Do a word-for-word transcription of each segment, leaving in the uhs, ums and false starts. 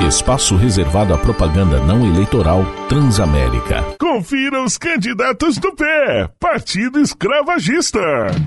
Espaço reservado à propaganda não eleitoral Transamérica. Confira os candidatos do P E, Partido Escravagista.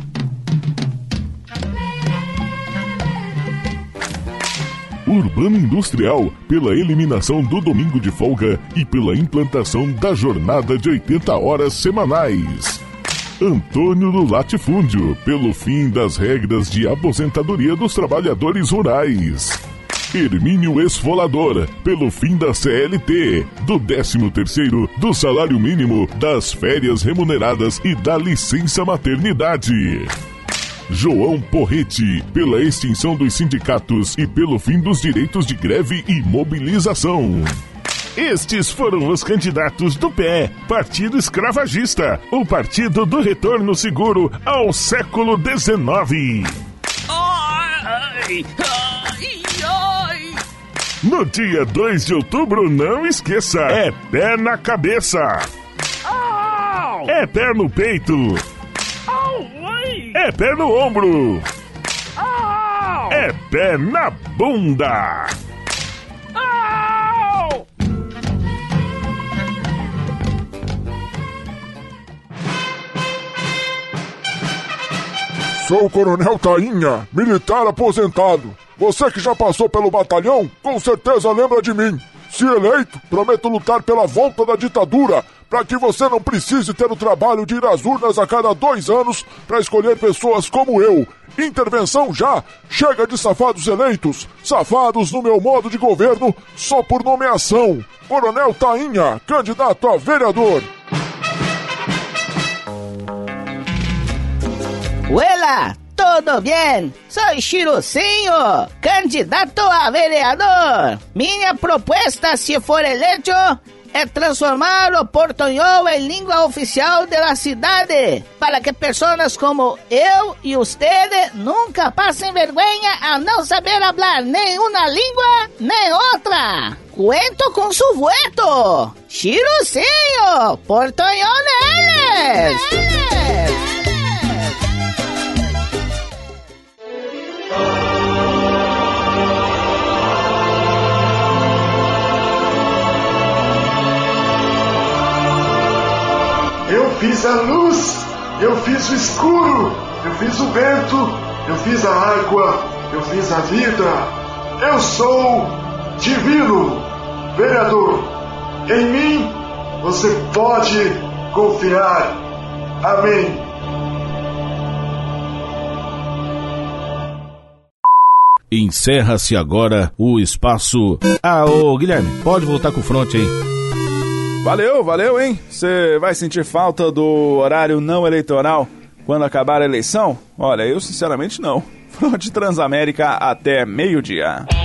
Urbano Industrial, pela eliminação do domingo de folga e pela implantação da jornada de oitenta horas semanais. Antônio do Latifúndio, pelo fim das regras de aposentadoria dos trabalhadores rurais. Hermínio Esfolador, pelo fim da C L T, do décimo terceiro, do salário mínimo, das férias remuneradas e da licença maternidade. João Porrete, pela extinção dos sindicatos e pelo fim dos direitos de greve e mobilização. Estes foram os candidatos do P E, Partido Escravagista, o partido do retorno seguro ao século dezenove. Ai, ai, ai. No dia dois de outubro, não esqueça, é pé na cabeça. É pé no peito. É pé no ombro. É pé na bunda. Sou o Coronel Tainha, militar aposentado. Você que já passou pelo batalhão, com certeza lembra de mim. Se eleito, prometo lutar pela volta da ditadura, para que você não precise ter o trabalho de ir às urnas a cada dois anos para escolher pessoas como eu. Intervenção já! Chega de safados eleitos, safados no meu modo de governo só por nomeação. Coronel Tainha, candidato a vereador. Hola, tudo bem? Sou Chiruzinho, candidato a vereador. Minha proposta, se for eleito, é transformar o portunhol em língua oficial da cidade, para que pessoas como eu e você nunca passem vergonha a não saber falar nem uma língua, nem outra. Cuento com su voto. Chiruzinho, portunhol neles. Eu fiz a luz, eu fiz o escuro, eu fiz o vento, eu fiz a água, eu fiz a vida. Eu sou divino, vereador. Em mim você pode confiar. Amém. Encerra-se agora o espaço... Ah, ô Guilherme, pode voltar com o front aí. Valeu, valeu, hein? Você vai sentir falta do horário não eleitoral quando acabar a eleição? Olha, eu sinceramente não. Front Transamérica até meio-dia.